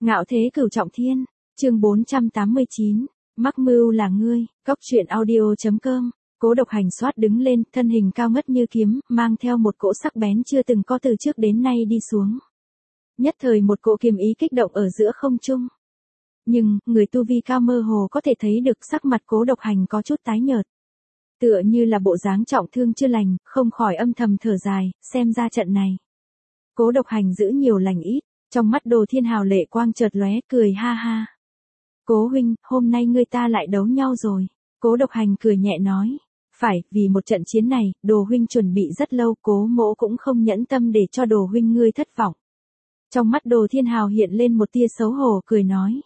Ngạo thế cửu trọng thiên, chương 489, mắc mưu là ngươi, góc truyện audio.com. Cố Độc Hành xoát đứng lên, thân hình cao ngất như kiếm, mang theo một cỗ sắc bén chưa từng có từ trước đến nay đi xuống. Nhất thời một cỗ kiếm ý kích động ở giữa không trung. Nhưng, người tu vi cao mơ hồ có thể thấy được sắc mặt Cố Độc Hành có chút tái nhợt. Tựa như là bộ dáng trọng thương chưa lành, không khỏi âm thầm thở dài, xem ra trận này. Cố Độc Hành giữ nhiều lành ít, trong mắt Đồ Thiên Hào lệ quang chợt lóe, cười ha ha. Cố huynh, hôm nay ngươi ta lại đấu nhau rồi. Cố Độc Hành cười nhẹ nói. Phải, vì một trận chiến này, Đồ huynh chuẩn bị rất lâu, Cố mỗ cũng không nhẫn tâm để cho Đồ huynh ngươi thất vọng. Trong mắt Đồ Thiên Hào hiện lên một tia xấu hổ, cười nói.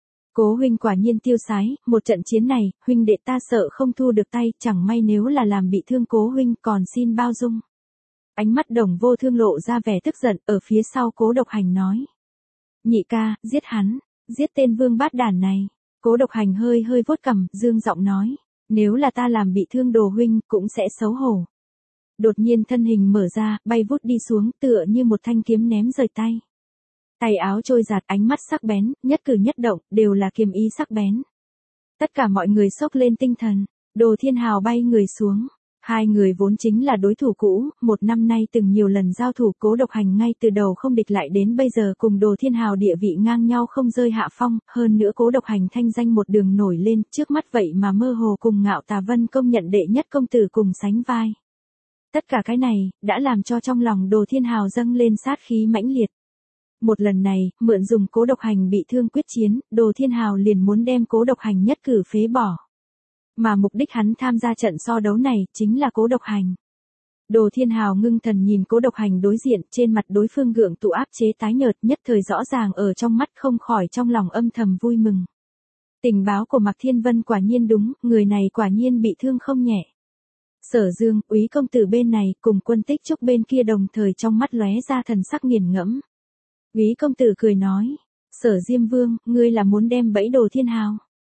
Cố huynh quả nhiên tiêu sái, một trận chiến này, huynh đệ ta sợ không thu được tay, chẳng may nếu là làm bị thương Cố huynh, còn xin bao dung. Ánh mắt Đồng Vô Thương lộ ra vẻ tức giận, ở phía sau Cố Độc Hành nói. Nhị ca, giết hắn, giết tên vương bát đản này. Cố Độc Hành hơi vuốt cằm, dương giọng nói. Nếu là ta làm bị thương Đồ huynh, cũng sẽ xấu hổ. Đột nhiên thân hình mở ra, bay vút đi xuống, tựa như một thanh kiếm ném rời tay. Tay áo trôi giạt, ánh mắt sắc bén, nhất cử nhất động, đều là kiếm ý sắc bén. Tất cả mọi người sốc lên tinh thần, Đồ Thiên Hào bay người xuống. Hai người vốn chính là đối thủ cũ, một năm nay từng nhiều lần giao thủ, Cố Độc Hành ngay từ đầu không địch lại đến bây giờ cùng Đồ Thiên Hào địa vị ngang nhau không rơi hạ phong, hơn nữa Cố Độc Hành thanh danh một đường nổi lên, trước mắt vậy mà mơ hồ cùng Ngạo Tà Vân công nhận đệ nhất công tử cùng sánh vai. Tất cả cái này, đã làm cho trong lòng Đồ Thiên Hào dâng lên sát khí mãnh liệt. Một lần này, mượn dùng Cố Độc Hành bị thương quyết chiến, Đồ Thiên Hào liền muốn đem Cố Độc Hành nhất cử phế bỏ. Mà mục đích hắn tham gia trận so đấu này, chính là Cố Độc Hành. Đồ Thiên Hào ngưng thần nhìn Cố Độc Hành đối diện, trên mặt đối phương gượng tụ áp chế tái nhợt, nhất thời rõ ràng ở trong mắt, không khỏi trong lòng âm thầm vui mừng. Tình báo của Mạc Thiên Vân quả nhiên đúng, người này quả nhiên bị thương không nhẹ. Sở Dương, Úy công tử bên này, cùng Quân Tích Trúc bên kia đồng thời trong mắt lóe ra thần sắc nghiền ngẫm. Úy công tử cười nói, Sở Diêm Vương, ngươi là muốn đem bẫy Đồ Thiên Hào.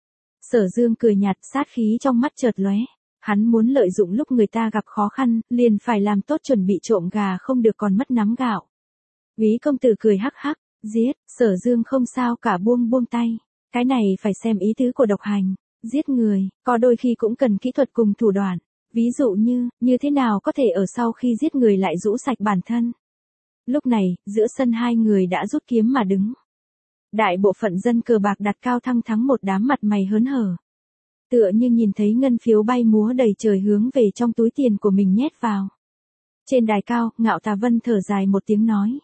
Sở Dương cười nhạt, sát khí trong mắt chợt lóe. Hắn muốn lợi dụng lúc người ta gặp khó khăn, liền phải làm tốt chuẩn bị trộm gà không được còn mất nắm gạo. Úy công tử cười hắc hắc, giết, Sở Dương không sao cả, buông tay. Cái này phải xem ý tứ của Độc Hành. Giết người, có đôi khi cũng cần kỹ thuật cùng thủ đoạn. Ví dụ như thế nào có thể ở sau khi giết người lại rũ sạch bản thân. Lúc này, giữa sân hai người đã rút kiếm mà đứng. Đại bộ phận dân cờ bạc đặt cao thăng thắng một đám mặt mày hớn hở. Tựa như nhìn thấy ngân phiếu bay múa đầy trời hướng về trong túi tiền của mình nhét vào. Trên đài cao, Ngạo Tà Vân thở dài một tiếng nói.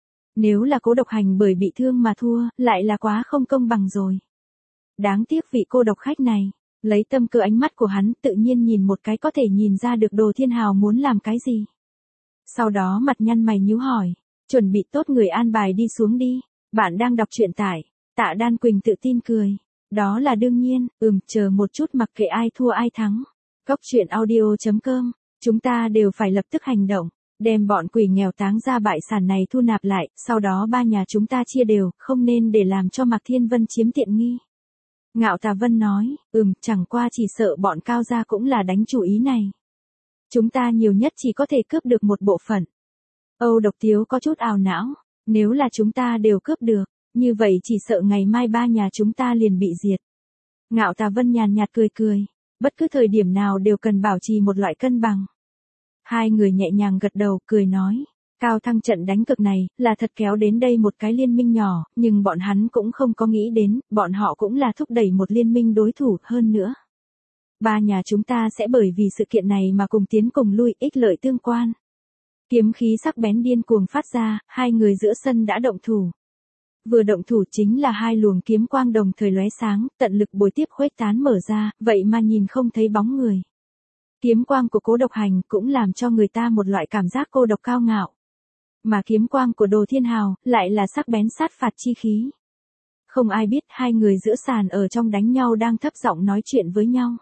Nếu là Cố Độc Hành bởi bị thương mà thua, lại là quá không công bằng rồi. Đáng tiếc vị cô độc khách này, lấy tâm cơ ánh mắt của hắn tự nhiên nhìn một cái có thể nhìn ra được Đồ Thiên Hào muốn làm cái gì. Sau đó mặt nhăn mày nhíu hỏi, chuẩn bị tốt người an bài đi xuống đi. Bạn đang đọc truyện tại Tạ Đan Quỳnh tự tin cười. Đó là đương nhiên, chờ một chút, mặc kệ ai thua ai thắng. Góc truyện audio.com, chúng ta đều phải lập tức hành động, đem bọn quỷ nghèo táng ra bại sản này thu nạp lại, sau đó ba nhà chúng ta chia đều, không nên để làm cho Mạc Thiên Vân chiếm tiện nghi. Ngạo Tà Vân nói, chẳng qua chỉ sợ bọn Cao gia cũng là đánh chủ ý này. Chúng ta nhiều nhất chỉ có thể cướp được một bộ phận. Âu Độc Tiếu có chút ảo não. Nếu là chúng ta đều cướp được, như vậy chỉ sợ ngày mai ba nhà chúng ta liền bị diệt. Ngạo Tà Vân nhàn nhạt cười, bất cứ thời điểm nào đều cần bảo trì một loại cân bằng. Hai người nhẹ nhàng gật đầu, cười nói, cao thăng trận đánh cực này, là thật kéo đến đây một cái liên minh nhỏ, nhưng bọn hắn cũng không có nghĩ đến, bọn họ cũng là thúc đẩy một liên minh đối thủ hơn nữa. Ba nhà chúng ta sẽ bởi vì sự kiện này mà cùng tiến cùng lui, ích lợi tương quan. Kiếm khí sắc bén điên cuồng phát ra, hai người giữa sân đã động thủ. Vừa động thủ chính là hai luồng kiếm quang đồng thời lóe sáng, tận lực bồi tiếp khuếch tán mở ra, vậy mà nhìn không thấy bóng người. Kiếm quang của Cố Độc Hành cũng làm cho người ta một loại cảm giác cô độc cao ngạo. Mà kiếm quang của Đồ Thiên Hào lại là sắc bén sát phạt chi khí. Không ai biết hai người giữa sàn ở trong đánh nhau đang thấp giọng nói chuyện với nhau.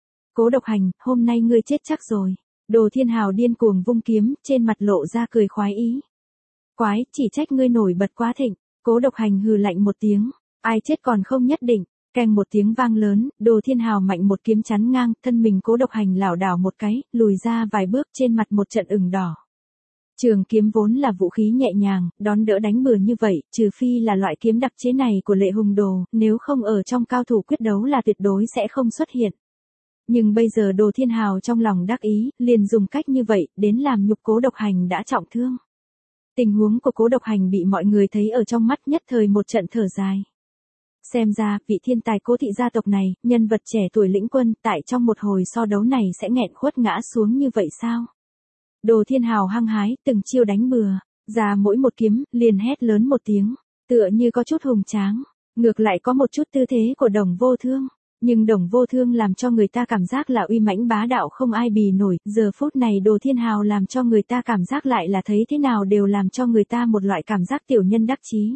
Cố Độc Hành, hôm nay ngươi chết chắc rồi. Đồ Thiên Hào điên cuồng vung kiếm, trên mặt lộ ra cười khoái ý. Quái, chỉ trách ngươi nổi bật quá thịnh. Cố Độc Hành hừ lạnh một tiếng, ai chết còn không nhất định. Keng một tiếng vang lớn, Đồ Thiên Hào mạnh một kiếm chắn ngang, thân mình Cố Độc Hành lảo đảo một cái, lùi ra vài bước, trên mặt một trận ửng đỏ. Trường kiếm vốn là vũ khí nhẹ nhàng, đón đỡ đánh bừa như vậy, trừ phi là loại kiếm đặc chế này của Lệ Hùng Đồ, nếu không ở trong cao thủ quyết đấu là tuyệt đối sẽ không xuất hiện. Nhưng bây giờ Đồ Thiên Hào trong lòng đắc ý, liền dùng cách như vậy, đến làm nhục Cố Độc Hành đã trọng thương. Tình huống của Cố Độc Hành bị mọi người thấy ở trong mắt, nhất thời một trận thở dài. Xem ra, vị thiên tài Cố thị gia tộc này, nhân vật trẻ tuổi lĩnh quân, tại trong một hồi so đấu này sẽ nghẹn khuất ngã xuống như vậy sao? Đồ Thiên Hào hăng hái, từng chiêu đánh bừa, ra mỗi một kiếm, liền hét lớn một tiếng, tựa như có chút hùng tráng, ngược lại có một chút tư thế của Đồng Vô Thương. Nhưng Đồng Vô Thương làm cho người ta cảm giác là uy mãnh bá đạo không ai bì nổi, giờ phút này Đồ Thiên Hào làm cho người ta cảm giác lại là thấy thế nào đều làm cho người ta một loại cảm giác tiểu nhân đắc chí.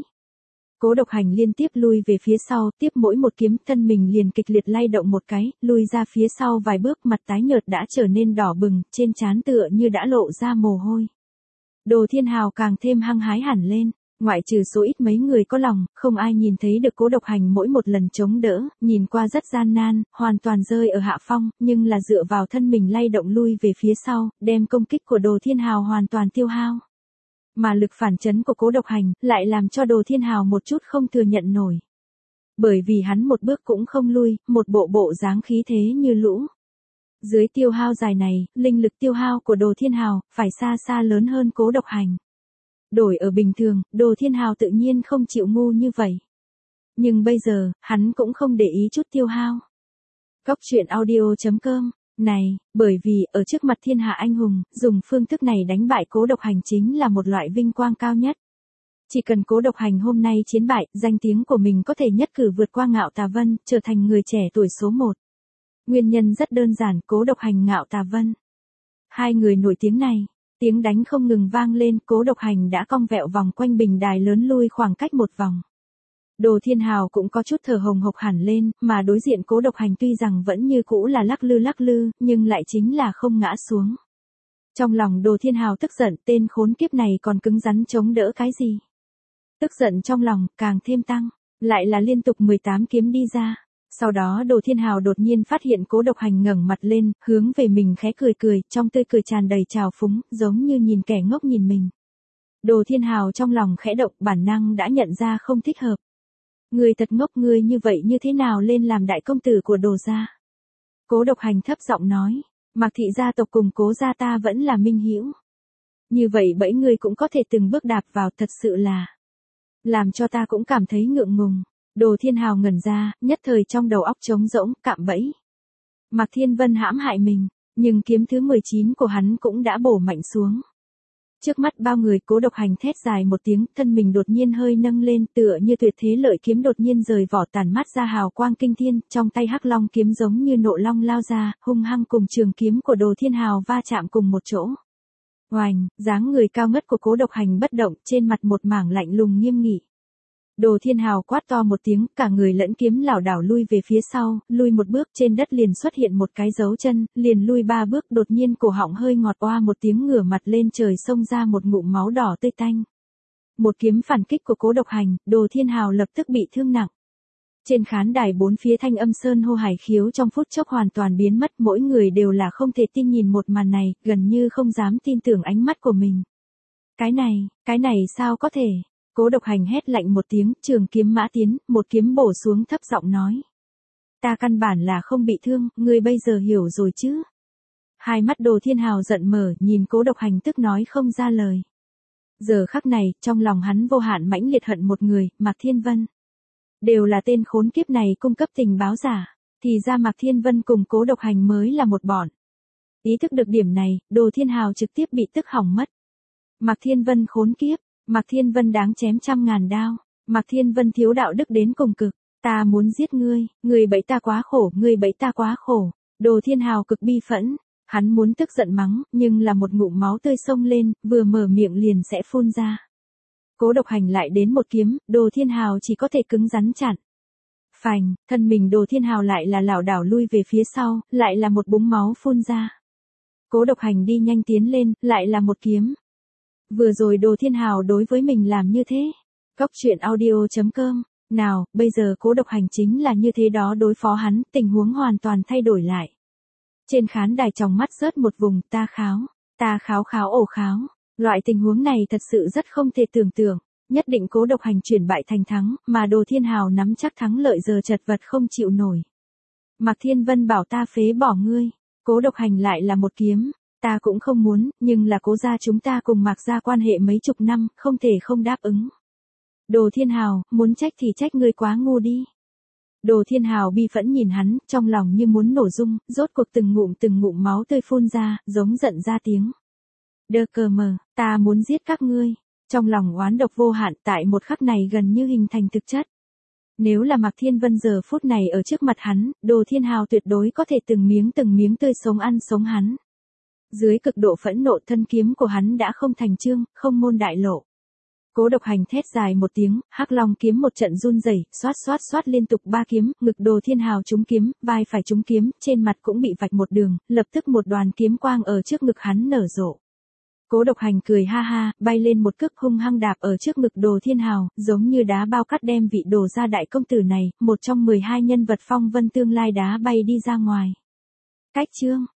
Cố Độc Hành liên tiếp lui về phía sau, tiếp mỗi một kiếm, thân mình liền kịch liệt lay động một cái, lui ra phía sau vài bước, mặt tái nhợt đã trở nên đỏ bừng, trên trán tựa như đã lộ ra mồ hôi. Đồ Thiên Hào càng thêm hăng hái hẳn lên, ngoại trừ số ít mấy người có lòng, không ai nhìn thấy được Cố Độc Hành mỗi một lần chống đỡ, nhìn qua rất gian nan, hoàn toàn rơi ở hạ phong, nhưng là dựa vào thân mình lay động lui về phía sau, đem công kích của Đồ Thiên Hào hoàn toàn tiêu hao. Mà lực phản chấn của Cố Độc Hành lại làm cho Đồ Thiên Hào một chút không thừa nhận nổi. Bởi vì hắn một bước cũng không lui, một bộ dáng khí thế như lũ. Dưới tiêu hao dài này, linh lực tiêu hao của Đồ Thiên Hào phải xa xa lớn hơn Cố Độc Hành. Đổi ở bình thường, Đồ Thiên Hào tự nhiên không chịu ngu như vậy. Nhưng bây giờ, hắn cũng không để ý chút tiêu hao. Góc truyện audio.com này, bởi vì, ở trước mặt thiên hạ anh hùng, dùng phương thức này đánh bại Cố Độc Hành chính là một loại vinh quang cao nhất. Chỉ cần Cố Độc Hành hôm nay chiến bại, danh tiếng của mình có thể nhất cử vượt qua Ngạo Tà Vân, trở thành người trẻ tuổi số 1. Nguyên nhân rất đơn giản, Cố Độc Hành Ngạo Tà Vân. Hai người nổi tiếng này, tiếng đánh không ngừng vang lên, Cố Độc Hành đã cong vẹo vòng quanh bình đài lớn lui khoảng cách một vòng. Đồ Thiên Hào cũng có chút thở hồng hộc hẳn lên, mà đối diện Cố Độc Hành tuy rằng vẫn như cũ là lắc lư, nhưng lại chính là không ngã xuống. Trong lòng Đồ Thiên Hào tức giận, tên khốn kiếp này còn cứng rắn chống đỡ cái gì? Tức giận trong lòng, càng thêm tăng, lại là liên tục 18 kiếm đi ra. Sau đó Đồ Thiên Hào đột nhiên phát hiện Cố Độc Hành ngẩng mặt lên, hướng về mình khẽ cười, trong tươi cười tràn đầy trào phúng, giống như nhìn kẻ ngốc nhìn mình. Đồ Thiên Hào trong lòng khẽ động, bản năng đã nhận ra không thích hợp. Người thật ngốc, người như vậy như thế nào lên làm đại công tử của Đồ gia? Cố Độc Hành thấp giọng nói, Mạc thị gia tộc cùng Cố gia ta vẫn là minh hữu. Như vậy bẫy người cũng có thể từng bước đạp vào, thật sự là làm cho ta cũng cảm thấy ngượng ngùng. Đồ Thiên Hào ngẩn ra, nhất thời trong đầu óc trống rỗng, cạm bẫy. Mạc Thiên Vân hãm hại mình, nhưng kiếm thứ 19 của hắn cũng đã bổ mạnh xuống. Trước mắt bao người, Cố Độc Hành thét dài một tiếng, thân mình đột nhiên hơi nâng lên, tựa như tuyệt thế lợi kiếm đột nhiên rời vỏ tản mát ra hào quang kinh thiên, trong tay Hắc Long kiếm giống như nộ long lao ra, hung hăng cùng trường kiếm của Đồ Thiên Hào va chạm cùng một chỗ. Oành, dáng người cao ngất của Cố Độc Hành bất động, trên mặt một mảng lạnh lùng nghiêm nghị. Đồ Thiên Hào quát to một tiếng, cả người lẫn kiếm lảo đảo lui về phía sau, lui một bước, trên đất liền xuất hiện một cái dấu chân, liền lui 3 bước, đột nhiên cổ họng hơi ngọt, oa một tiếng, ngửa mặt lên trời xông ra một ngụm máu đỏ tươi tanh. Một kiếm phản kích của Cố Độc Hành, Đồ Thiên Hào lập tức bị thương nặng. Trên khán đài bốn phía thanh âm sơn hô hải khiếu trong phút chốc hoàn toàn biến mất, mỗi người đều là không thể tin nhìn một màn này, gần như không dám tin tưởng ánh mắt của mình. Cái này sao có thể? Cố Độc Hành hét lạnh một tiếng, trường kiếm mã tiến, một kiếm bổ xuống, thấp giọng nói. Ta căn bản là không bị thương, ngươi bây giờ hiểu rồi chứ? Hai mắt Đồ Thiên Hào giận mở, nhìn Cố Độc Hành tức nói không ra lời. Giờ khắc này, trong lòng hắn vô hạn mãnh liệt hận một người, Mạc Thiên Vân. Đều là tên khốn kiếp này cung cấp tình báo giả, thì ra Mạc Thiên Vân cùng Cố Độc Hành mới là một bọn. Ý thức được điểm này, Đồ Thiên Hào trực tiếp bị tức hỏng mất. Mạc Thiên Vân khốn kiếp. Mạc Thiên Vân đáng chém 100.000 đao, Mạc Thiên Vân thiếu đạo đức đến cùng cực, ta muốn giết ngươi, ngươi bẫy ta quá khổ, ngươi bẫy ta quá khổ. Đồ Thiên Hào cực bi phẫn, hắn muốn tức giận mắng, nhưng là một ngụm máu tươi xông lên, vừa mở miệng liền sẽ phun ra. Cố Độc Hành lại đến một kiếm, Đồ Thiên Hào chỉ có thể cứng rắn chặn. Phành, thân mình Đồ Thiên Hào lại là lảo đảo lui về phía sau, lại là một búng máu phun ra. Cố Độc Hành đi nhanh tiến lên, lại là một kiếm. Vừa rồi Đồ Thiên Hào đối với mình làm như thế. Góc truyện audio.com. Nào, bây giờ Cố Độc Hành chính là như thế đó đối phó hắn, tình huống hoàn toàn thay đổi lại. Trên khán đài tròng mắt rớt một vùng, ta kháo ổ kháo. Loại tình huống này thật sự rất không thể tưởng tượng, nhất định Cố Độc Hành chuyển bại thành thắng, mà Đồ Thiên Hào nắm chắc thắng lợi giờ chật vật không chịu nổi. Mạc Thiên Vân bảo ta phế bỏ ngươi, Cố Độc Hành lại là một kiếm, ta cũng không muốn, nhưng là Cố gia chúng ta cùng Mạc gia quan hệ mấy chục năm, không thể không đáp ứng. Đồ Thiên Hào, muốn trách thì trách ngươi quá ngu đi. Đồ Thiên Hào bi phẫn nhìn hắn, trong lòng như muốn nổ tung, rốt cuộc từng ngụm máu tươi phun ra, giống giận ra tiếng. Đơ cờ mờ, ta muốn giết các ngươi. Trong lòng oán độc vô hạn tại một khắc này gần như hình thành thực chất. Nếu là Mạc Thiên Vân giờ phút này ở trước mặt hắn, Đồ Thiên Hào tuyệt đối có thể từng miếng tươi sống ăn sống hắn. Dưới cực độ phẫn nộ thân kiếm của hắn đã không thành chương, không môn đại lộ. Cố Độc Hành thét dài một tiếng, Hắc Long kiếm một trận run rẩy, xoát liên tục 3 kiếm, ngực Đồ Thiên Hào trúng kiếm, vai phải trúng kiếm, trên mặt cũng bị vạch một đường, lập tức một đoàn kiếm quang ở trước ngực hắn nở rộ. Cố Độc Hành cười ha ha, bay lên một cước hung hăng đạp ở trước ngực Đồ Thiên Hào, giống như đá bao cắt đem vị Đồ gia đại công tử này, một trong 12 nhân vật phong vân tương lai đá bay đi ra ngoài. Cách chương